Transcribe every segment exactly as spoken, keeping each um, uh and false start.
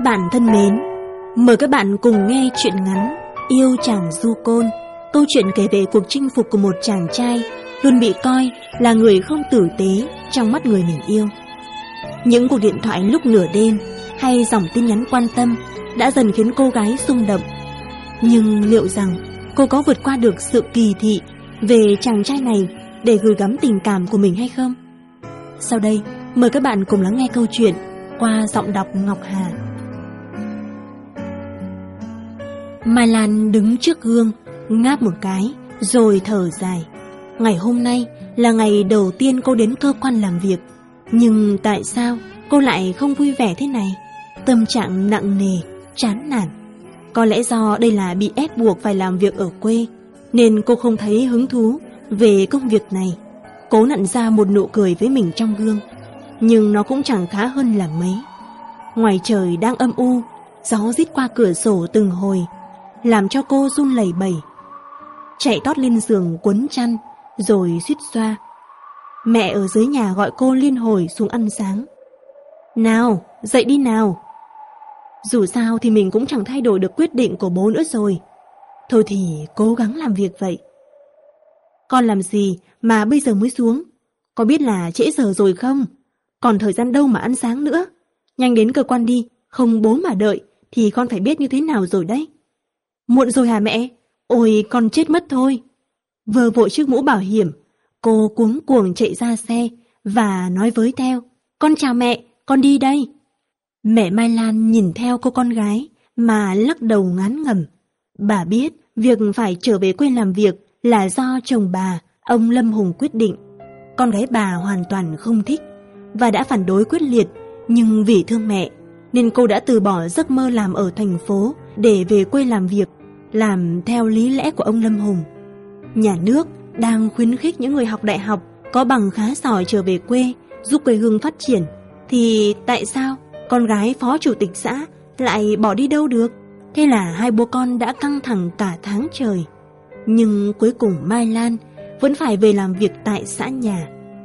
Các bạn thân mến, mời các bạn cùng nghe truyện ngắn Yêu Chàng Du Côn. Câu chuyện kể về cuộc chinh phục của một chàng trai luôn bị coi là người không tử tế trong mắt người mình yêu. Những cuộc điện thoại lúc nửa đêm hay dòng tin nhắn quan tâm đã dần khiến cô gái xung động. Nhưng liệu rằng cô có vượt qua được sự kỳ thị về chàng trai này để gửi gắm tình cảm của mình hay không? Sau đây, mời các bạn cùng lắng nghe câu chuyện qua giọng đọc Ngọc Hà. Mai Lan đứng trước gương, ngáp một cái, rồi thở dài. Ngày hôm nay là ngày đầu tiên cô đến cơ quan làm việc. Nhưng tại sao cô lại không vui vẻ thế này? Tâm trạng nặng nề, chán nản. Có lẽ do đây là bị ép buộc phải làm việc ở quê, nên cô không thấy hứng thú về công việc này. Cố nặn ra một nụ cười với mình trong gương, nhưng nó cũng chẳng khá hơn là mấy. Ngoài trời đang âm u, gió rít qua cửa sổ từng hồi, làm cho cô run lẩy bẩy. Chạy tót lên giường quấn chăn, rồi suýt xoa. Mẹ ở dưới nhà gọi cô liên hồi xuống ăn sáng. Nào, dậy đi nào. Dù sao thì mình cũng chẳng thay đổi được quyết định của bố nữa rồi. Thôi thì cố gắng làm việc vậy. Con làm gì mà bây giờ mới xuống? Có biết là trễ giờ rồi không? Còn thời gian đâu mà ăn sáng nữa. Nhanh đến cơ quan đi, không bố mà đợi thì con phải biết như thế nào rồi đấy. Muộn rồi hả mẹ? Ôi con chết mất thôi. Vờ vội chiếc mũ bảo hiểm, cô cuống cuồng chạy ra xe và nói với theo. Con chào mẹ, con đi đây. Mẹ Mai Lan nhìn theo cô con gái mà lắc đầu ngán ngẩm. Bà biết việc phải trở về quê làm việc là do chồng bà, ông Lâm Hùng quyết định. Con gái bà hoàn toàn không thích và đã phản đối quyết liệt, nhưng vì thương mẹ nên cô đã từ bỏ giấc mơ làm ở thành phố để về quê làm việc, làm theo lý lẽ của ông Lâm Hùng. Nhà nước đang khuyến khích những người học đại học có bằng khá giỏi trở về quê giúp quê hương phát triển, thì tại sao con gái phó chủ tịch xã lại bỏ đi đâu được? Thế là hai bố con đã căng thẳng cả tháng trời. Nhưng cuối cùng Mai Lan vẫn phải về làm việc tại xã nhà.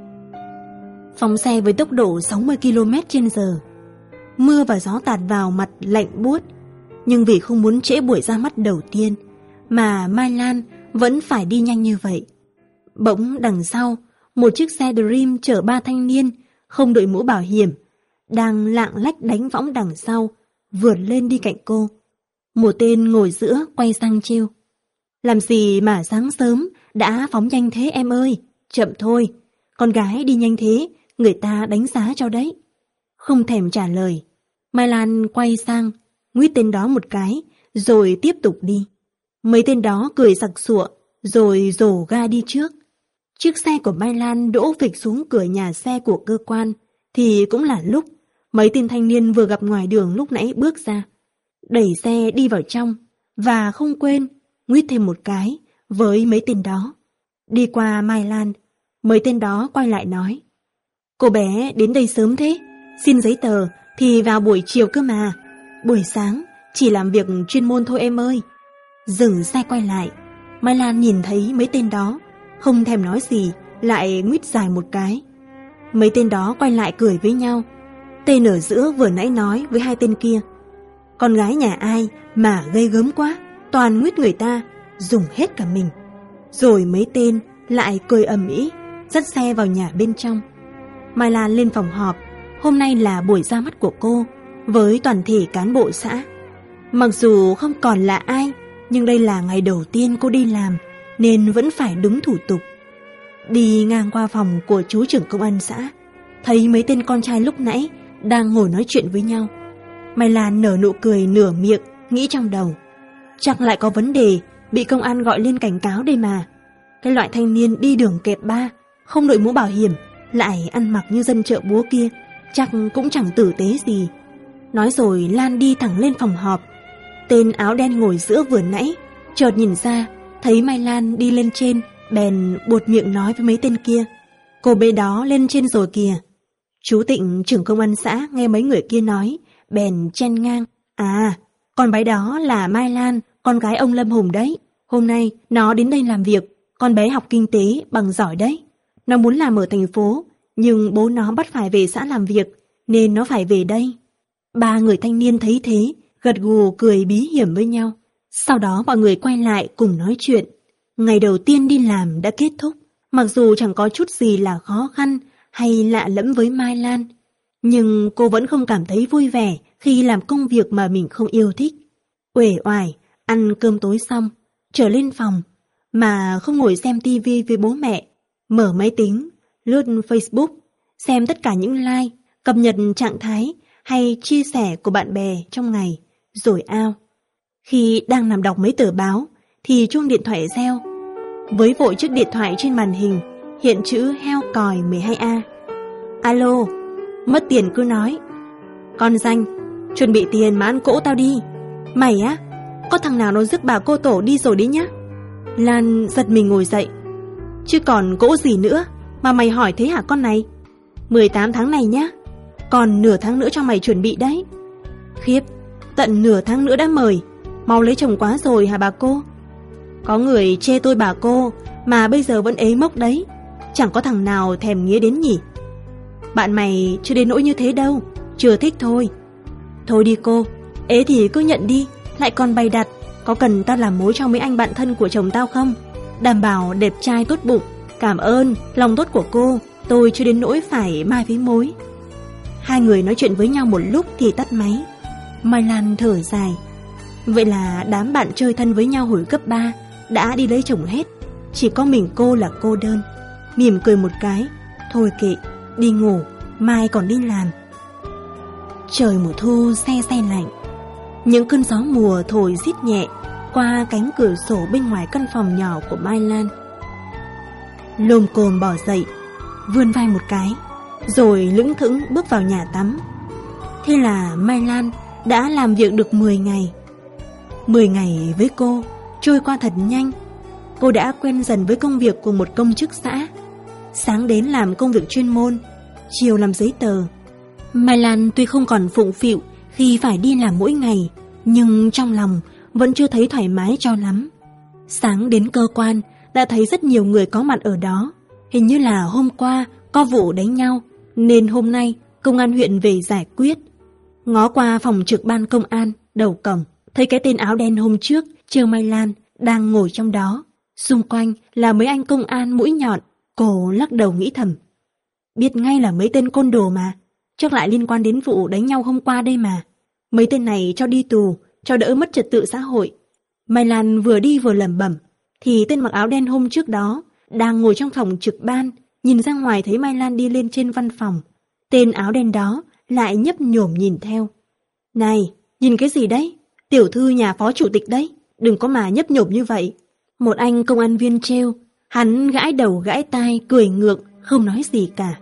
Phóng xe với tốc độ sáu mươi ki lô mét trên giờ. Mưa và gió tạt vào mặt lạnh buốt. Nhưng vì không muốn trễ buổi ra mắt đầu tiên mà Mai Lan vẫn phải đi nhanh như vậy. Bỗng đằng sau, một chiếc xe Dream chở ba thanh niên không đội mũ bảo hiểm đang lạng lách đánh võng đằng sau vượt lên đi cạnh cô. Một tên ngồi giữa quay sang trêu. Làm gì mà sáng sớm đã phóng nhanh thế em ơi? Chậm thôi, con gái đi nhanh thế người ta đánh giá cho đấy. Không thèm trả lời, Mai Lan quay sang nguýt tên đó một cái rồi tiếp tục đi. Mấy tên đó cười sặc sụa rồi rồ ga đi trước. Chiếc xe của Mai Lan đỗ phịch xuống cửa nhà xe của cơ quan thì cũng là lúc mấy tên thanh niên vừa gặp ngoài đường lúc nãy bước ra, đẩy xe đi vào trong và không quên nguýt thêm một cái với mấy tên đó. Đi qua Mai Lan, mấy tên đó quay lại nói: Cô bé đến đây sớm thế, xin giấy tờ thì vào buổi chiều cơ mà. Buổi sáng chỉ làm việc chuyên môn thôi em ơi. Dừng xe quay lại, Mai Lan nhìn thấy mấy tên đó, không thèm nói gì, lại nguýt dài một cái. Mấy tên đó quay lại cười với nhau. Tên ở giữa vừa nãy nói với hai tên kia: Con gái nhà ai mà gây gớm quá, toàn nguýt người ta, dùng hết cả mình. Rồi mấy tên lại cười ầm ĩ, dắt xe vào nhà bên trong. Mai Lan lên phòng họp. Hôm nay là buổi ra mắt của cô với toàn thể cán bộ xã. Mặc dù không còn là ai, nhưng đây là ngày đầu tiên cô đi làm nên vẫn phải đúng thủ tục. Đi ngang qua phòng của chú trưởng công an xã, thấy mấy tên con trai lúc nãy đang ngồi nói chuyện với nhau. Mai Lan nở nụ cười nửa miệng, nghĩ trong đầu: chắc lại có vấn đề, bị công an gọi lên cảnh cáo đây mà. Cái loại thanh niên đi đường kẹp ba, không đội mũ bảo hiểm, lại ăn mặc như dân chợ búa kia, chắc cũng chẳng tử tế gì. Nói rồi Lan đi thẳng lên phòng họp. Tên áo đen ngồi giữa vừa nãy chợt nhìn ra, thấy Mai Lan đi lên trên, bèn buột miệng nói với mấy tên kia: Cô bé đó lên trên rồi kìa. Chú Tịnh trưởng công an xã nghe mấy người kia nói, bèn chen ngang: À, con bé đó là Mai Lan, con gái ông Lâm Hùng đấy. Hôm nay nó đến đây làm việc. Con bé học kinh tế bằng giỏi đấy. Nó muốn làm ở thành phố, nhưng bố nó bắt phải về xã làm việc, nên nó phải về đây. Ba người thanh niên thấy thế, gật gù cười bí hiểm với nhau. Sau đó mọi người quay lại cùng nói chuyện. Ngày đầu tiên đi làm đã kết thúc, mặc dù chẳng có chút gì là khó khăn hay lạ lẫm với Mai Lan, nhưng cô vẫn không cảm thấy vui vẻ khi làm công việc mà mình không yêu thích. Uể oải, ăn cơm tối xong, trở lên phòng, mà không ngồi xem tivi với bố mẹ, mở máy tính, lướt Facebook, xem tất cả những like, cập nhật trạng thái hay chia sẻ của bạn bè trong ngày, rồi out. Khi đang nằm đọc mấy tờ báo, thì chuông điện thoại reo. Với vội chiếc điện thoại trên màn hình, hiện chữ heo còi mười hai A. Alo, mất tiền cứ nói. Con danh, chuẩn bị tiền mà ăn cỗ tao đi. Mày á, có thằng nào nó rước bà cô tổ đi rồi đấy nhá. Lan giật mình ngồi dậy. Chứ còn cỗ gì nữa mà mày hỏi thế hả con này? mười tám tháng này nhá, còn nửa tháng nữa cho mày chuẩn bị đấy. Khiếp, tận nửa tháng nữa đã mời, mau lấy chồng quá rồi hả bà cô? Có người chê tôi bà cô mà bây giờ vẫn ế mốc đấy, chẳng có thằng nào thèm nghía đến nhỉ. Bạn mày chưa đến nỗi như thế đâu, chưa thích thôi. Thôi đi cô, ế thì cứ nhận đi, lại còn bày đặt. Có cần tao làm mối cho mấy anh bạn thân của chồng tao không? Đảm bảo đẹp trai tốt bụng. Cảm ơn lòng tốt của cô, tôi chưa đến nỗi phải mai với mối. Hai người nói chuyện với nhau một lúc thì tắt máy. Mai Lan thở dài. Vậy là đám bạn chơi thân với nhau hồi cấp ba đã đi lấy chồng hết, chỉ có mình cô là cô đơn. Mỉm cười một cái, thôi kệ, đi ngủ, mai còn đi làm. Trời mùa thu se se lạnh, những cơn gió mùa thổi rít nhẹ qua cánh cửa sổ bên ngoài căn phòng nhỏ của Mai Lan. Lồm cồm bò dậy, vươn vai một cái, rồi lững thững bước vào nhà tắm. Thế là Mai Lan đã làm việc được mười ngày. mười ngày với cô trôi qua thật nhanh. Cô đã quen dần với công việc của một công chức xã. Sáng đến làm công việc chuyên môn, chiều làm giấy tờ. Mai Lan tuy không còn phụng phịu khi phải đi làm mỗi ngày, nhưng trong lòng vẫn chưa thấy thoải mái cho lắm. Sáng đến cơ quan đã thấy rất nhiều người có mặt ở đó. Hình như là hôm qua có vụ đánh nhau, nên hôm nay công an huyện về giải quyết. Ngó qua phòng trực ban công an đầu cổng, thấy cái tên áo đen hôm trước trêu Mai Lan đang ngồi trong đó. Xung quanh là mấy anh công an mũi nhọn. Cô lắc đầu nghĩ thầm, biết ngay là mấy tên côn đồ mà, chắc lại liên quan đến vụ đánh nhau hôm qua đây mà. Mấy tên này cho đi tù, cho đỡ mất trật tự xã hội. Mai Lan vừa đi vừa lẩm bẩm, thì tên mặc áo đen hôm trước đó đang ngồi trong phòng trực ban, nhìn ra ngoài thấy Mai Lan đi lên trên văn phòng. Tên áo đen đó lại nhấp nhổm nhìn theo. Này, nhìn cái gì đấy? Tiểu thư nhà phó chủ tịch đấy, đừng có mà nhấp nhổm như vậy. Một anh công an viên trêu, hắn gãi đầu gãi tai cười ngượng, không nói gì cả.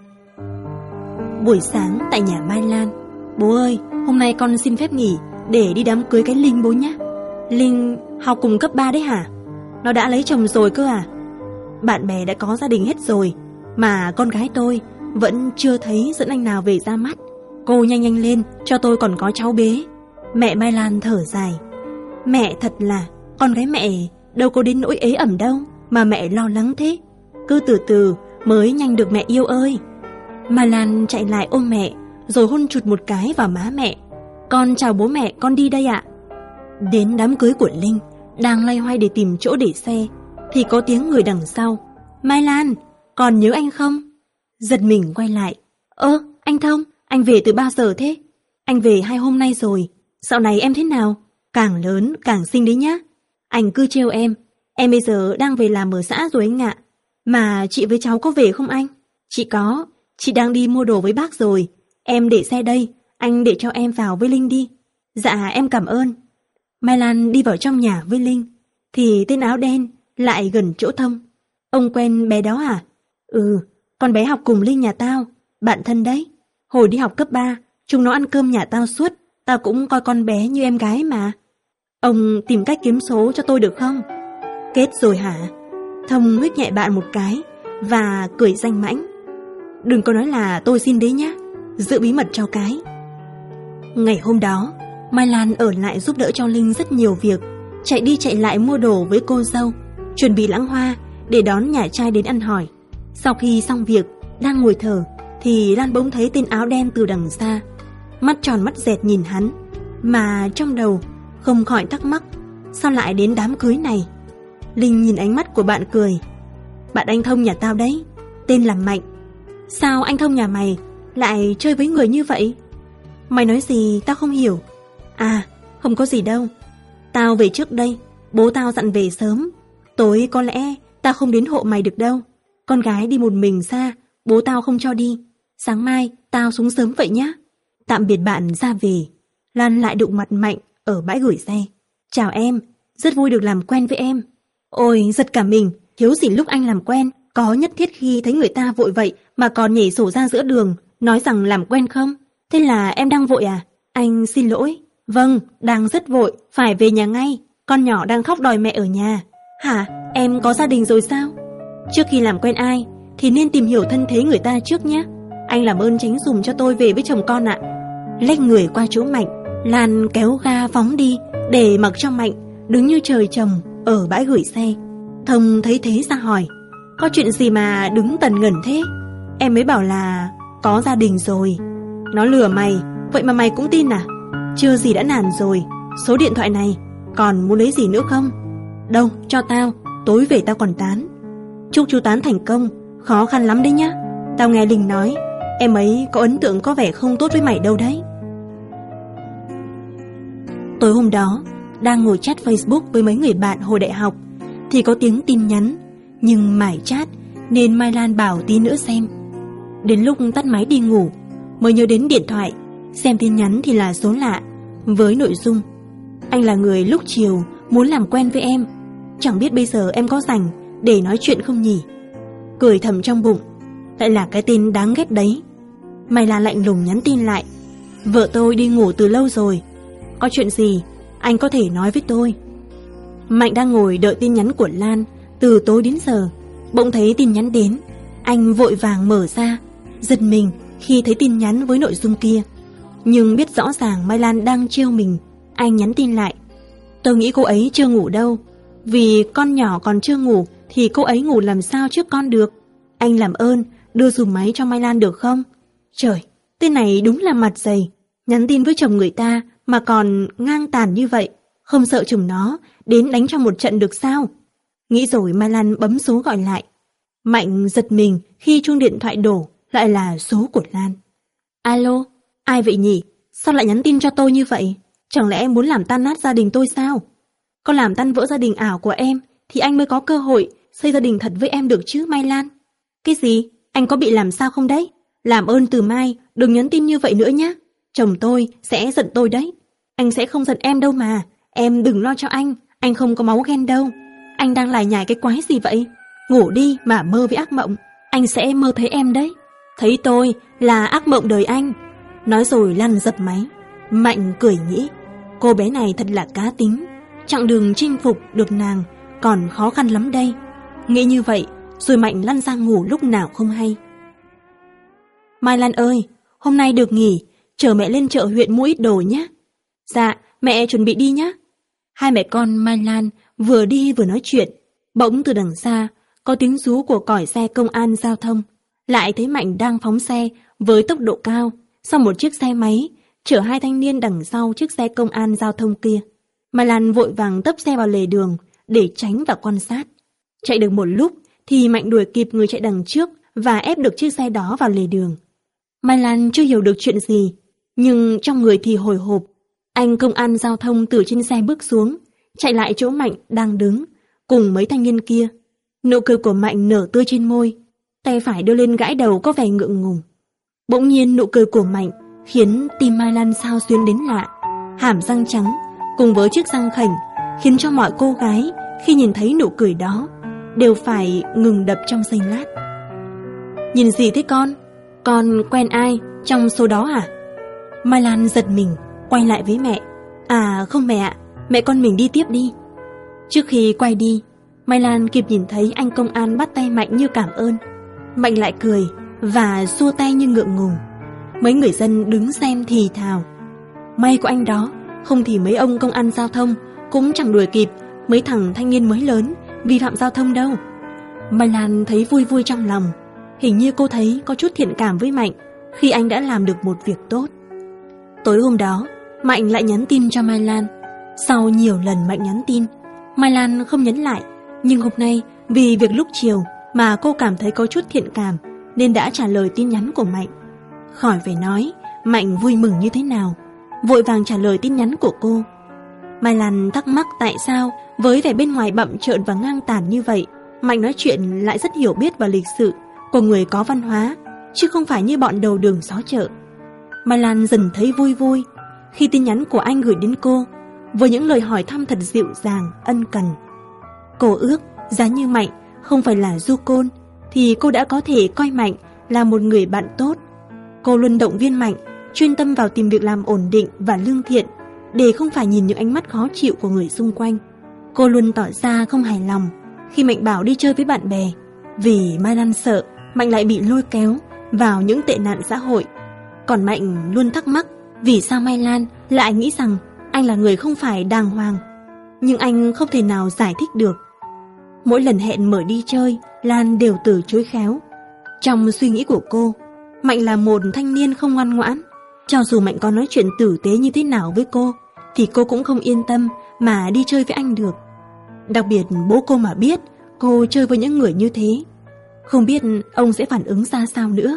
Buổi sáng tại nhà Mai Lan, bố ơi, hôm nay con xin phép nghỉ để đi đám cưới cái Linh bố nhé. Linh học cùng cấp ba đấy hả? Nó đã lấy chồng rồi cơ à? Bạn bè đã có gia đình hết rồi, mà con gái tôi vẫn chưa thấy dẫn anh nào về ra mắt. Cô nhanh nhanh lên, cho tôi còn có cháu bế. Mẹ Mai Lan thở dài. Mẹ thật là, con gái mẹ đâu có đến nỗi ế ẩm đâu mà mẹ lo lắng thế. Cứ từ từ mới nhanh được mẹ yêu ơi. Mai Lan chạy lại ôm mẹ, rồi hôn chụt một cái vào má mẹ. Con chào bố mẹ, con đi đây ạ. Đến đám cưới của Linh, đang loay hoay để tìm chỗ để xe, thì có tiếng người đằng sau. Mai Lan, còn nhớ anh không? Giật mình quay lại. Ơ, anh Thông, anh về từ bao giờ thế? Anh về hai hôm nay rồi. Dạo này em thế nào? Càng lớn càng xinh đấy nhá. Anh cứ trêu em. Em bây giờ đang về làm ở xã rồi anh ạ. Mà chị với cháu có về không anh? Chị có, chị đang đi mua đồ với bác rồi. Em để xe đây, anh để cho em vào với Linh đi. Dạ em cảm ơn. Mai Lan đi vào trong nhà với Linh, thì tên áo đen lại gần chỗ Thông. Ông quen bé đó hả? Ừ, con bé học cùng Linh nhà tao, bạn thân đấy. Hồi đi học cấp ba, chúng nó ăn cơm nhà tao suốt, tao cũng coi con bé như em gái mà. Ông tìm cách kiếm số cho tôi được không? Kết rồi hả? Thông huých nhẹ bạn một cái và cười danh mãnh. Đừng có nói là tôi xin đấy nhá, giữ bí mật cho cái. Ngày hôm đó, Mai Lan ở lại giúp đỡ cho Linh rất nhiều việc, chạy đi chạy lại mua đồ với cô dâu, chuẩn bị lãng hoa để đón nhà trai đến ăn hỏi. Sau khi xong việc, đang ngồi thở, thì Lan bỗng thấy tên áo đen từ đằng xa. mắt tròn mắt dẹt nhìn hắn, mà trong đầu không khỏi thắc mắc, sao lại đến đám cưới này? Linh nhìn ánh mắt của bạn cười. Bạn anh Thông nhà tao đấy, tên là Mạnh. Sao anh Thông nhà mày lại chơi với người như vậy? Mày nói gì tao không hiểu. À, không có gì đâu. Tao về trước đây, bố tao dặn về sớm. Tối có lẽ tao không đến hộ mày được đâu. Con gái đi một mình xa, bố tao không cho đi. Sáng mai tao xuống sớm vậy nhá. Tạm biệt bạn ra về. Lan lại đụng mặt Mạnh ở bãi gửi xe. Chào em, rất vui được làm quen với em. Ôi, giật cả mình, thiếu gì lúc anh làm quen. Có nhất thiết khi thấy người ta vội vậy mà còn nhảy sổ ra giữa đường, nói rằng làm quen không? Thế là em đang vội à? Anh xin lỗi. Vâng, đang rất vội, phải về nhà ngay. Con nhỏ đang khóc đòi mẹ ở nhà. Hả? Em có gia đình rồi sao? Trước khi làm quen ai thì nên tìm hiểu thân thế người ta trước nhé. Anh làm ơn tránh dùm cho tôi về với chồng con ạ. Lách người qua chỗ Mạnh, Lan kéo ga phóng đi để mặc cho Mạnh đứng như trời trồng ở bãi gửi xe. Thông thấy thế ra hỏi, có chuyện gì mà đứng tần ngẩn thế? Em mới bảo là có gia đình rồi. Nó lừa mày, vậy mà mày cũng tin à? Chưa gì đã nản rồi. Số điện thoại này, còn muốn lấy gì nữa không? Đâu, cho tao, tối về tao còn tán. Chúc chú tán thành công, khó khăn lắm đấy nhá. Tao nghe Linh nói, em ấy có ấn tượng có vẻ không tốt với mày đâu đấy. Tối hôm đó, đang ngồi chat Facebook với mấy người bạn hồi đại học thì có tiếng tin nhắn, nhưng mải chat nên Mai Lan bảo tí nữa xem. Đến lúc tắt máy đi ngủ mới nhớ đến điện thoại, xem tin nhắn thì là số lạ với nội dung: anh là người lúc chiều muốn làm quen với em, chẳng biết bây giờ em có rảnh để nói chuyện không nhỉ. Cười thầm trong bụng, lại là cái tên đáng ghét đấy. Mai Lan lạnh lùng nhắn tin lại: vợ tôi đi ngủ từ lâu rồi, có chuyện gì anh có thể nói với tôi. Mạnh đang ngồi đợi tin nhắn của Lan từ tối đến giờ, bỗng thấy tin nhắn đến. Anh vội vàng mở ra, giật mình khi thấy tin nhắn với nội dung kia, nhưng biết rõ ràng Mai Lan đang trêu mình. Anh nhắn tin lại: tôi nghĩ cô ấy chưa ngủ đâu, vì con nhỏ còn chưa ngủ thì cô ấy ngủ làm sao trước con được. Anh làm ơn đưa dùm máy cho Mai Lan được không? Trời, tên này đúng là mặt dày, nhắn tin với chồng người ta mà còn ngang tàn như vậy, không sợ chồng nó đến đánh cho một trận được sao? Nghĩ rồi Mai Lan bấm số gọi lại. Mạnh giật mình khi chuông điện thoại đổ lại là số của Lan. Alo, ai vậy nhỉ? Sao lại nhắn tin cho tôi như vậy? Chẳng lẽ em muốn làm tan nát gia đình tôi sao? Có làm tan vỡ gia đình ảo của em thì anh mới có cơ hội xây gia đình thật với em được chứ Mai Lan. Cái gì? Anh có bị làm sao không đấy? Làm ơn từ mai đừng nhắn tin như vậy nữa nhé. Chồng tôi sẽ giận tôi đấy. Anh sẽ không giận em đâu mà. Em đừng lo cho anh, anh không có máu ghen đâu. Anh đang lải nhải cái quái gì vậy? Ngủ đi mà mơ với ác mộng, anh sẽ mơ thấy em đấy. Thấy tôi là ác mộng đời anh. Nói rồi Lan dập máy. Mạnh cười nghĩ, cô bé này thật là cá tính, chặng đường chinh phục được nàng còn khó khăn lắm đây. Nghĩ như vậy rồi Mạnh lăn ra ngủ lúc nào không hay. Mai Lan ơi, hôm nay được nghỉ, chở mẹ lên chợ huyện mua ít đồ nhé. Dạ, mẹ chuẩn bị đi nhé. Hai mẹ con Mai Lan vừa đi vừa nói chuyện, bỗng từ đằng xa có tiếng rú của còi xe công an giao thông. Lại thấy Mạnh đang phóng xe với tốc độ cao sau một chiếc xe máy chở hai thanh niên đằng sau chiếc xe công an giao thông kia. Mai Lan vội vàng tấp xe vào lề đường để tránh và quan sát. Chạy được một lúc thì Mạnh đuổi kịp người chạy đằng trước và ép được chiếc xe đó vào lề đường. Mai Lan chưa hiểu được chuyện gì, nhưng trong người thì hồi hộp. Anh công an giao thông từ trên xe bước xuống, chạy lại chỗ Mạnh đang đứng cùng mấy thanh niên kia. Nụ cười của Mạnh nở tươi trên môi, tay phải đưa lên gãi đầu có vẻ ngượng ngùng. Bỗng nhiên nụ cười của Mạnh khiến tim Mai Lan xao xuyến đến lạ. Hàm răng trắng cùng với chiếc răng khểnh khiến cho mọi cô gái khi nhìn thấy nụ cười đó đều phải ngừng đập trong giây lát. Nhìn gì thế con? Con quen ai trong số đó hả? Mai Lan giật mình quay lại với mẹ. À không mẹ ạ, mẹ con mình đi tiếp đi. Trước khi quay đi, Mai Lan kịp nhìn thấy anh công an bắt tay Mạnh như cảm ơn. Mạnh lại cười và xua tay như ngượng ngùng. Mấy người dân đứng xem thì thào, may của anh đó, không thì mấy ông công an giao thông cũng chẳng đuổi kịp mấy thằng thanh niên mới lớn vi phạm giao thông đâu. Mai Lan thấy vui vui trong lòng. Hình như cô thấy có chút thiện cảm với Mạnh khi anh đã làm được một việc tốt. Tối hôm đó, Mạnh lại nhắn tin cho Mai Lan. Sau nhiều lần Mạnh nhắn tin, Mai Lan không nhắn lại. Nhưng hôm nay, vì việc lúc chiều mà cô cảm thấy có chút thiện cảm, nên đã trả lời tin nhắn của Mạnh. Khỏi phải nói, Mạnh vui mừng như thế nào, vội vàng trả lời tin nhắn của cô. Mai Lan thắc mắc tại sao với vẻ bên ngoài bặm trợn và ngang tàn như vậy, Mạnh nói chuyện lại rất hiểu biết và lịch sự, của người có văn hóa, chứ không phải như bọn đầu đường xó chợ. Mai Lan dần thấy vui vui khi tin nhắn của anh gửi đến cô, với những lời hỏi thăm thật dịu dàng, ân cần. Cô ước giá như Mạnh không phải là du côn, thì cô đã có thể coi Mạnh là một người bạn tốt. Cô luôn động viên Mạnh chuyên tâm vào tìm việc làm ổn định và lương thiện, để không phải nhìn những ánh mắt khó chịu của người xung quanh. Cô luôn tỏ ra không hài lòng khi Mạnh bảo đi chơi với bạn bè, vì Mai Lan sợ Mạnh lại bị lôi kéo vào những tệ nạn xã hội. Còn Mạnh luôn thắc mắc vì sao Mai Lan lại nghĩ rằng anh là người không phải đàng hoàng, nhưng anh không thể nào giải thích được. Mỗi lần hẹn mở đi chơi, Lan đều từ chối khéo. Trong suy nghĩ của cô, Mạnh là một thanh niên không ngoan ngoãn. Cho dù Mạnh có nói chuyện tử tế như thế nào với cô, thì cô cũng không yên tâm mà đi chơi với anh được. Đặc biệt bố cô mà biết cô chơi với những người như thế, không biết ông sẽ phản ứng ra sao nữa.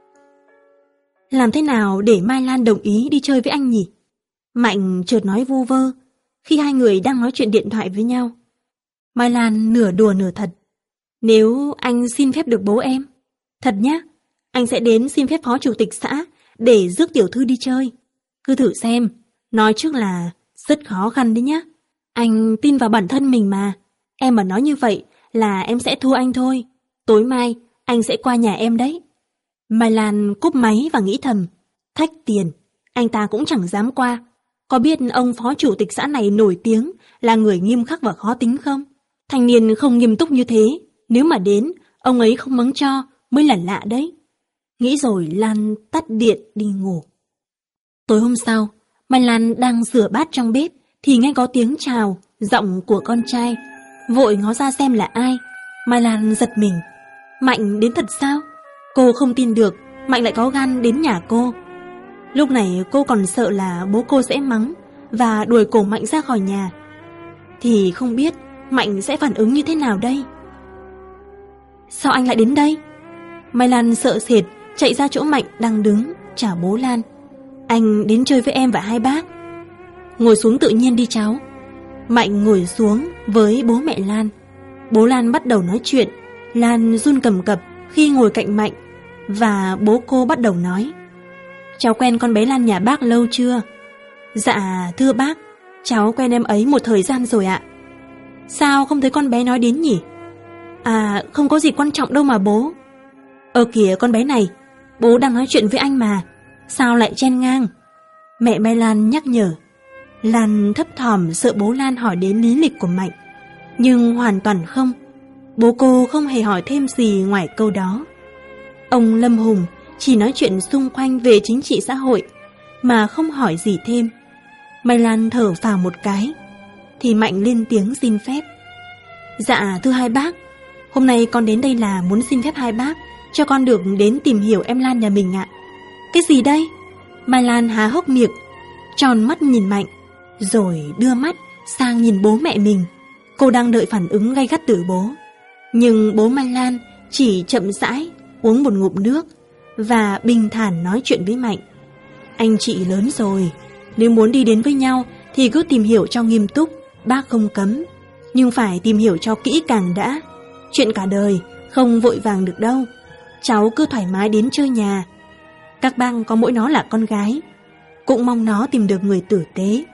Làm thế nào để Mai Lan đồng ý đi chơi với anh nhỉ? Mạnh chợt nói vu vơ khi hai người đang nói chuyện điện thoại với nhau. Mai Lan nửa đùa nửa thật. Nếu anh xin phép được bố em, thật nhá, anh sẽ đến xin phép phó chủ tịch xã để rước tiểu thư đi chơi. Cứ thử xem, nói trước là rất khó khăn đấy nhá. Anh tin vào bản thân mình mà. Em mà nói như vậy là em sẽ thua anh thôi. Tối mai anh sẽ qua nhà em đấy. Mai Lan cúp máy và nghĩ thầm, thách tiền, anh ta cũng chẳng dám qua. Có biết ông phó chủ tịch xã này nổi tiếng là người nghiêm khắc và khó tính không? Thanh niên không nghiêm túc như thế, nếu mà đến, ông ấy không mắng cho mới là lạ đấy. Nghĩ rồi Lan tắt điện đi ngủ. Tối hôm sau, Mai Lan đang rửa bát trong bếp thì nghe có tiếng chào, giọng của con trai. Vội ngó ra xem là ai. Mai Lan giật mình. Mạnh đến thật sao? Cô không tin được Mạnh lại có gan đến nhà cô. Lúc này cô còn sợ là bố cô sẽ mắng và đuổi cổ Mạnh ra khỏi nhà. Thì không biết Mạnh sẽ phản ứng như thế nào đây? Sao anh lại đến đây? Mai Lan sợ sệt chạy ra chỗ Mạnh đang đứng, chào bố Lan. Anh đến chơi với em và hai bác. Ngồi xuống tự nhiên đi cháu. Mạnh ngồi xuống với bố mẹ Lan. Bố Lan bắt đầu nói chuyện. Lan run cầm cập khi ngồi cạnh Mạnh, và bố cô bắt đầu nói. Cháu quen con bé Lan nhà bác lâu chưa? Dạ thưa bác, cháu quen em ấy một thời gian rồi ạ. Sao không thấy con bé nói đến nhỉ? À không có gì quan trọng đâu mà bố. Ờ kìa con bé này, bố đang nói chuyện với anh mà, sao lại chen ngang? Mẹ Mai Lan nhắc nhở. Lan thấp thỏm sợ bố Lan hỏi đến lý lịch của Mạnh, nhưng hoàn toàn không. Bố cô không hề hỏi thêm gì ngoài câu đó. Ông Lâm Hùng chỉ nói chuyện xung quanh về chính trị xã hội mà không hỏi gì thêm. Mai Lan thở phào một cái thì Mạnh lên tiếng xin phép. Dạ thưa hai bác, hôm nay con đến đây là muốn xin phép hai bác cho con được đến tìm hiểu em Lan nhà mình ạ. Cái gì đây? Mai Lan há hốc miệng, tròn mắt nhìn Mạnh, rồi đưa mắt sang nhìn bố mẹ mình. Cô đang đợi phản ứng gay gắt từ bố. Nhưng bố Mai Lan chỉ chậm rãi uống một ngụm nước và bình thản nói chuyện với Mạnh. Anh chị lớn rồi, nếu muốn đi đến với nhau thì cứ tìm hiểu cho nghiêm túc, bác không cấm. Nhưng phải tìm hiểu cho kỹ càng đã. Chuyện cả đời không vội vàng được đâu. Cháu cứ thoải mái đến chơi nhà. Các bác có mỗi nó là con gái, cũng mong nó tìm được người tử tế.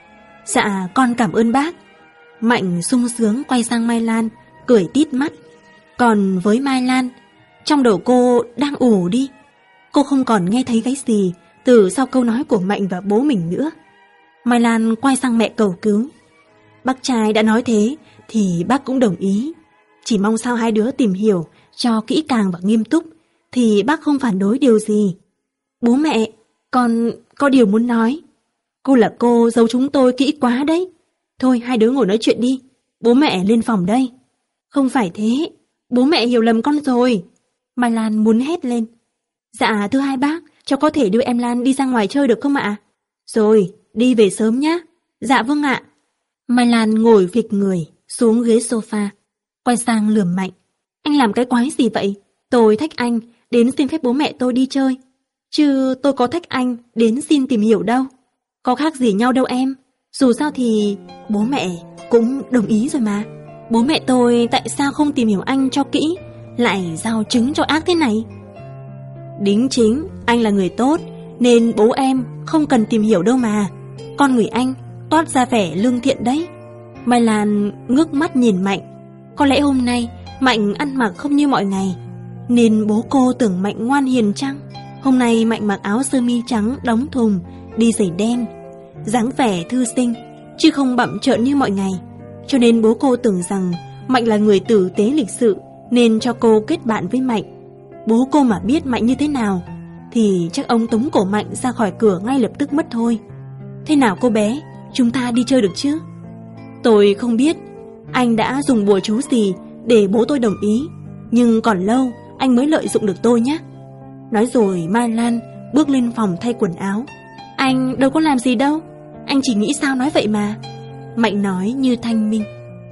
Dạ con cảm ơn bác. Mạnh sung sướng quay sang Mai Lan, cười tít mắt. Còn với Mai Lan, trong đầu cô đang ù đi. Cô không còn nghe thấy cái gì từ sau câu nói của Mạnh và bố mình nữa. Mai Lan quay sang mẹ cầu cứu. Bác trai đã nói thế thì bác cũng đồng ý. Chỉ mong sao hai đứa tìm hiểu cho kỹ càng và nghiêm túc thì bác không phản đối điều gì. Bố mẹ, con có điều muốn nói. Cô là cô giấu chúng tôi kỹ quá đấy. Thôi hai đứa ngồi nói chuyện đi, bố mẹ lên phòng đây. Không phải thế, bố mẹ hiểu lầm con rồi. Mai Lan muốn hét lên. Dạ thưa hai bác, cháu có thể đưa em Lan đi ra ngoài chơi được không ạ? Rồi, đi về sớm nhé. Dạ vâng ạ. Mai Lan ngồi phịch người xuống ghế sofa, quay sang lườm Mạnh. Anh làm cái quái gì vậy? Tôi thách anh đến xin phép bố mẹ tôi đi chơi, chứ tôi có thách anh đến xin tìm hiểu đâu. Có khác gì nhau đâu em. Dù sao thì bố mẹ cũng đồng ý rồi mà. Bố mẹ tôi tại sao không tìm hiểu anh cho kỹ, lại giao trứng cho ác thế này? Đính chính, anh là người tốt, nên bố em không cần tìm hiểu đâu mà. Con người anh toát ra vẻ lương thiện đấy. Mai Lan ngước mắt nhìn Mạnh. Có lẽ hôm nay Mạnh ăn mặc không như mọi ngày, nên bố cô tưởng Mạnh ngoan hiền chăng? Hôm nay Mạnh mặc áo sơ mi trắng đóng thùng, đi giày đen, dáng vẻ thư sinh, chứ không bặm trợn như mọi ngày. Cho nên bố cô tưởng rằng Mạnh là người tử tế lịch sự, nên cho cô kết bạn với Mạnh. Bố cô mà biết Mạnh như thế nào thì chắc ông tống cổ Mạnh ra khỏi cửa ngay lập tức mất thôi. Thế nào cô bé, chúng ta đi chơi được chứ? Tôi không biết anh đã dùng bùa chú gì để bố tôi đồng ý, nhưng còn lâu anh mới lợi dụng được tôi nhé. Nói rồi Mai Lan bước lên phòng thay quần áo. Anh đâu có làm gì đâu, anh chỉ nghĩ sao nói vậy mà. Mạnh nói như thanh minh.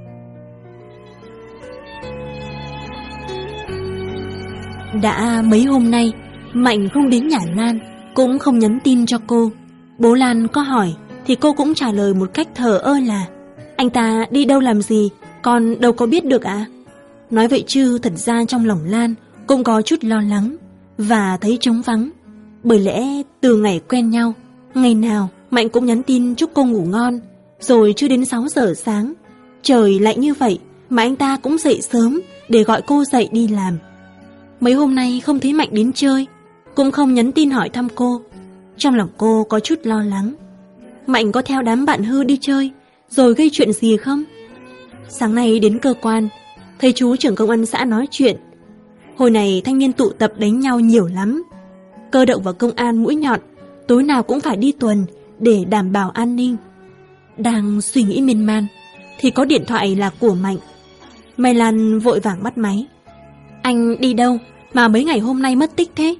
Đã mấy hôm nay Mạnh không đến nhà Lan, cũng không nhắn tin cho cô. Bố Lan có hỏi thì cô cũng trả lời một cách thờ ơ là anh ta đi đâu làm gì, con đâu có biết được ạ. À? Nói vậy chứ thật ra trong lòng Lan cũng có chút lo lắng và thấy trống vắng. Bởi lẽ từ ngày quen nhau, ngày nào Mạnh cũng nhắn tin chúc cô ngủ ngon. Rồi chưa đến sáu giờ sáng, trời lạnh như vậy mà anh ta cũng dậy sớm để gọi cô dậy đi làm. Mấy hôm nay không thấy Mạnh đến chơi, cũng không nhắn tin hỏi thăm cô. Trong lòng cô có chút lo lắng. Mạnh có theo đám bạn hư đi chơi rồi gây chuyện gì không? Sáng nay đến cơ quan, thấy chú trưởng công an xã nói chuyện. Hồi này thanh niên tụ tập đánh nhau nhiều lắm. Cơ động và công an mũi nhọn tối nào cũng phải đi tuần để đảm bảo an ninh. Đang suy nghĩ miên man thì có điện thoại là của Mạnh. Mai Lan vội vàng bắt máy. Anh đi đâu mà mấy ngày hôm nay mất tích thế?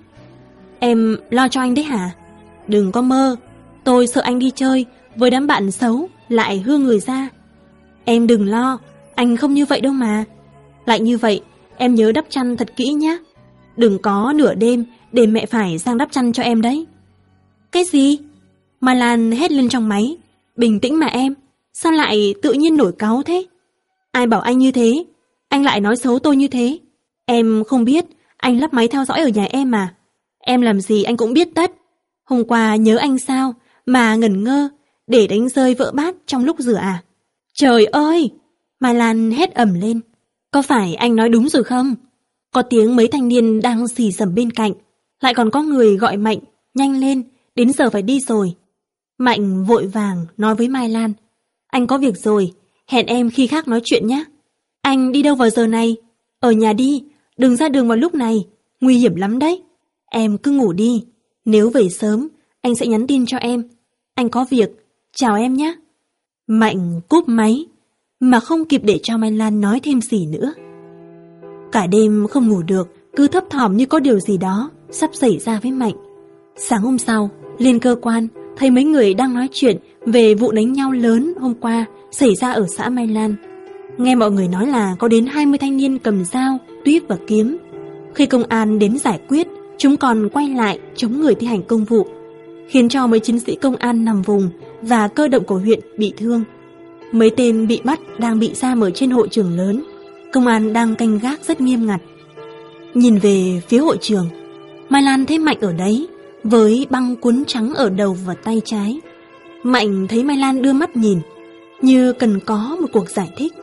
Em lo cho anh đấy hả? Đừng có mơ, tôi sợ anh đi chơi với đám bạn xấu lại hư người ra. Em đừng lo, anh không như vậy đâu mà. Lại như vậy, em nhớ đắp chăn thật kỹ nhé. Đừng có nửa đêm để mẹ phải sang đắp chăn cho em đấy. Cái gì? Mai Lan hét lên trong máy. Bình tĩnh mà em, sao lại tự nhiên nổi cáu thế? Ai bảo anh như thế? Anh lại nói xấu tôi như thế. Em không biết anh lắp máy theo dõi ở nhà em mà. Em làm gì anh cũng biết tất. Hôm qua nhớ anh sao mà ngẩn ngơ để đánh rơi vỡ bát trong lúc rửa à? Trời ơi! Mai Lan hét ầm lên. Có phải anh nói đúng rồi không? Có tiếng mấy thanh niên đang xì xầm bên cạnh. Lại còn có người gọi Mạnh. Nhanh lên, đến giờ phải đi rồi. Mạnh vội vàng nói với Mai Lan. Anh có việc rồi, hẹn em khi khác nói chuyện nhé. Anh đi đâu vào giờ này? Ở nhà đi, đừng ra đường vào lúc này, nguy hiểm lắm đấy. Em cứ ngủ đi, nếu về sớm, anh sẽ nhắn tin cho em. Anh có việc, chào em nhé. Mạnh cúp máy, mà không kịp để cho Mai Lan nói thêm gì nữa. Cả đêm không ngủ được, cứ thấp thỏm như có điều gì đó sắp xảy ra với Mạnh. Sáng hôm sau, lên cơ quan, thấy mấy người đang nói chuyện về vụ đánh nhau lớn hôm qua xảy ra ở xã Mai Lan. Nghe mọi người nói là có đến hai mươi thanh niên cầm dao, tuyếp và kiếm. Khi công an đến giải quyết, chúng còn quay lại chống người thi hành công vụ, khiến cho mấy chiến sĩ công an nằm vùng và cơ động của huyện bị thương. Mấy tên bị bắt đang bị giam ở trên hội trường lớn. Công an đang canh gác rất nghiêm ngặt. Nhìn về phía hội trường, Mai Lan thấy Mạnh ở đấy với băng cuốn trắng ở đầu và tay trái. Mạnh thấy Mai Lan đưa mắt nhìn, như cần có một cuộc giải thích.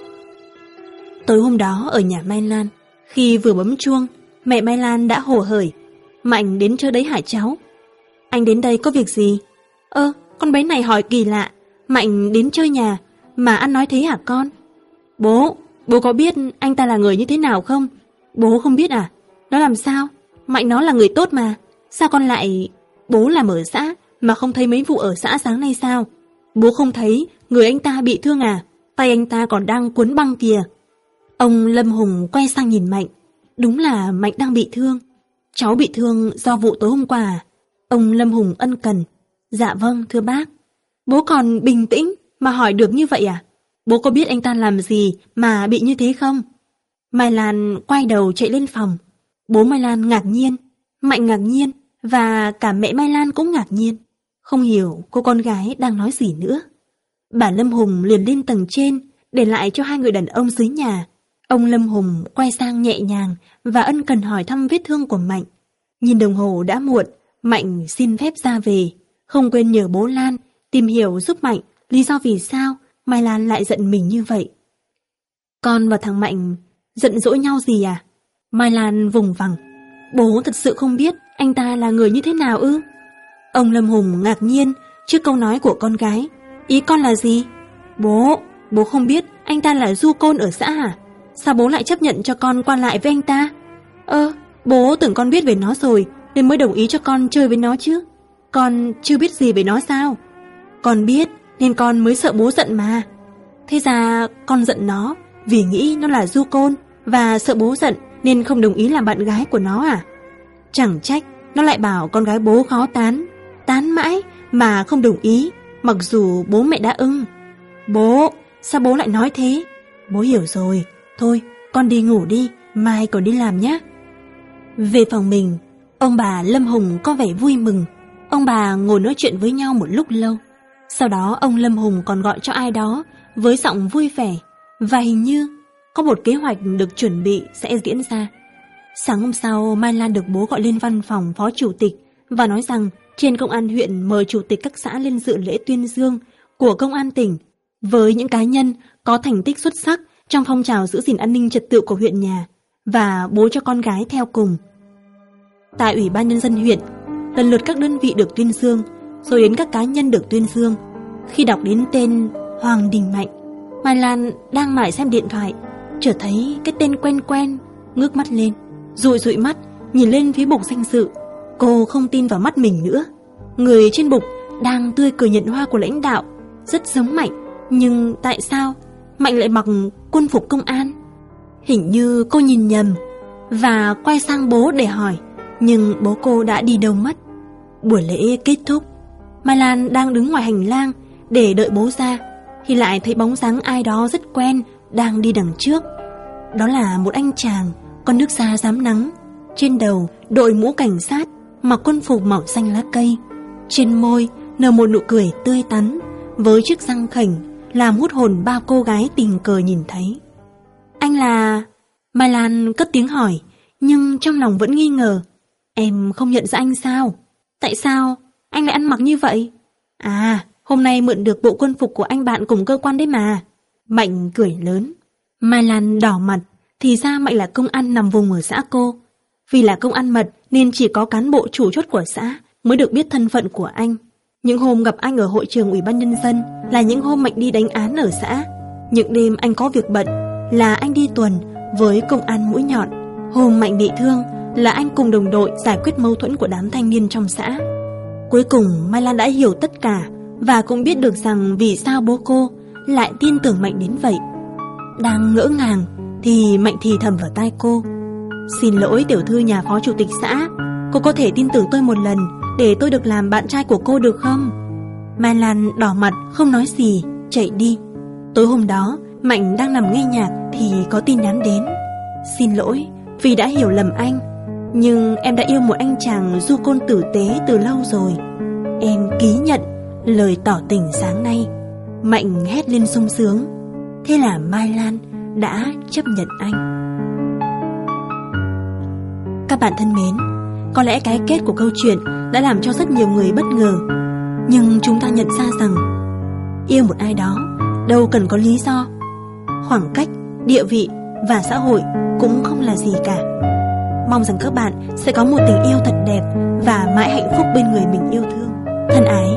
Tối hôm đó ở nhà Mai Lan, khi vừa bấm chuông, mẹ Mai Lan đã hồ hởi. Mạnh đến chơi đấy hả cháu? Anh đến đây có việc gì? Ơ, con bé này hỏi kỳ lạ. Mạnh đến chơi nhà mà ăn nói thế hả con? Bố, bố có biết anh ta là người như thế nào không? Bố không biết à? Nó làm sao? Mạnh nó là người tốt mà. Sao con lại... Bố làm ở xã mà không thấy mấy vụ ở xã sáng nay sao? Bố không thấy người anh ta bị thương à? Tay anh ta còn đang cuốn băng kìa. Ông Lâm Hùng quay sang nhìn Mạnh. Đúng là Mạnh đang bị thương. Cháu bị thương do vụ tối hôm qua à? Ông Lâm Hùng ân cần. Dạ vâng, thưa bác. Bố còn bình tĩnh mà hỏi được như vậy à? Bố có biết anh ta làm gì mà bị như thế không? Mai Lan quay đầu chạy lên phòng. Bố Mai Lan ngạc nhiên, Mạnh ngạc nhiên và cả mẹ Mai Lan cũng ngạc nhiên. Không hiểu cô con gái đang nói gì nữa. Bà Lâm Hùng liền lên tầng trên, để lại cho hai người đàn ông dưới nhà. Ông Lâm Hùng quay sang nhẹ nhàng và ân cần hỏi thăm vết thương của Mạnh. Nhìn đồng hồ đã muộn, Mạnh xin phép ra về, không quên nhờ bố Lan tìm hiểu giúp Mạnh lý do vì sao Mai Lan lại giận mình như vậy. Con và thằng Mạnh giận dỗi nhau gì à? Mai Lan vùng vằng. Bố thật sự không biết anh ta là người như thế nào ư? Ông Lâm Hùng ngạc nhiên trước câu nói của con gái. Ý con là gì? Bố, bố không biết anh ta là du côn ở xã à? Sao bố lại chấp nhận cho con qua lại với anh ta? Ơ, bố tưởng con biết về nó rồi nên mới đồng ý cho con chơi với nó chứ. Con chưa biết gì về nó sao? Con biết nên con mới sợ bố giận mà. Thế ra con giận nó vì nghĩ nó là du côn và sợ bố giận nên không đồng ý làm bạn gái của nó à? Chẳng trách nó lại bảo con gái bố khó tán, tán mãi mà không đồng ý, mặc dù bố mẹ đã ưng. Bố, sao bố lại nói thế? Bố hiểu rồi, thôi con đi ngủ đi, mai còn đi làm nhé. Về phòng mình, ông bà Lâm Hùng có vẻ vui mừng. Ông bà ngồi nói chuyện với nhau một lúc lâu. Sau đó ông Lâm Hùng còn gọi cho ai đó với giọng vui vẻ, và hình như có một kế hoạch được chuẩn bị sẽ diễn ra. Sáng hôm sau, Mai Lan được bố gọi lên văn phòng phó chủ tịch và nói rằng trên công an huyện mời chủ tịch các xã lên dự lễ tuyên dương của công an tỉnh với những cá nhân có thành tích xuất sắc trong phong trào giữ gìn an ninh trật tự của huyện nhà, và bố cho con gái theo cùng. Tại Ủy ban Nhân dân huyện, lần lượt các đơn vị được tuyên dương, rồi đến các cá nhân được tuyên dương. Khi đọc đến tên Hoàng Đình Mạnh, Mai Lan đang mải xem điện thoại, chợt thấy cái tên quen quen, ngước mắt lên, dụi dụi mắt nhìn lên phía bục danh dự. Cô không tin vào mắt mình nữa. Người trên bục đang tươi cười nhận hoa của lãnh đạo, rất giống Mạnh, nhưng tại sao Mạnh lại mặc quân phục công an? Hình như cô nhìn nhầm và quay sang bố để hỏi, nhưng bố cô đã đi đâu mất. Buổi lễ kết thúc, Mai Lan đang đứng ngoài hành lang để đợi bố ra thì lại thấy bóng dáng ai đó rất quen đang đi đằng trước. Đó là một anh chàng con nước da rám nắng, trên đầu đội mũ cảnh sát, mặc quân phục màu xanh lá cây, trên môi nở một nụ cười tươi tắn với chiếc răng khểnh làm hút hồn bao cô gái tình cờ nhìn thấy. Anh là... Mai Lan cất tiếng hỏi, nhưng trong lòng vẫn nghi ngờ. Em không nhận ra anh sao? Tại sao anh lại ăn mặc như vậy? À, hôm nay mượn được bộ quân phục của anh bạn cùng cơ quan đấy mà. Mạnh cười lớn. Mai Lan đỏ mặt, thì ra Mạnh là công an nằm vùng ở xã cô. Vì là công an mật nên chỉ có cán bộ chủ chốt của xã mới được biết thân phận của anh. Những hôm gặp anh ở hội trường Ủy ban Nhân dân là những hôm Mạnh đi đánh án ở xã. Những đêm anh có việc bận là anh đi tuần với công an mũi nhọn. Hôm Mạnh bị thương là anh cùng đồng đội giải quyết mâu thuẫn của đám thanh niên trong xã. Cuối cùng Mai Lan đã hiểu tất cả và cũng biết được rằng vì sao bố cô lại tin tưởng Mạnh đến vậy. Đang ngỡ ngàng thì Mạnh thì thầm vào tai cô. Xin lỗi tiểu thư nhà phó chủ tịch xã, cô có thể tin tưởng tôi một lần để tôi được làm bạn trai của cô được không? Mai Lan đỏ mặt không nói gì, chạy đi. Tối hôm đó Mạnh đang nằm nghe nhạc thì có tin nhắn đến. Xin lỗi vì đã hiểu lầm anh, nhưng em đã yêu một anh chàng du côn tử tế từ lâu rồi. Em ký nhận lời tỏ tình sáng nay. Mạnh hét lên sung sướng. Thế là Mai Lan đã chấp nhận anh. Các bạn thân mến, có lẽ cái kết của câu chuyện đã làm cho rất nhiều người bất ngờ. Nhưng chúng ta nhận ra rằng yêu một ai đó đâu cần có lý do. Khoảng cách, địa vị và xã hội cũng không là gì cả. Mong rằng các bạn sẽ có một tình yêu thật đẹp và mãi hạnh phúc bên người mình yêu thương. Thân ái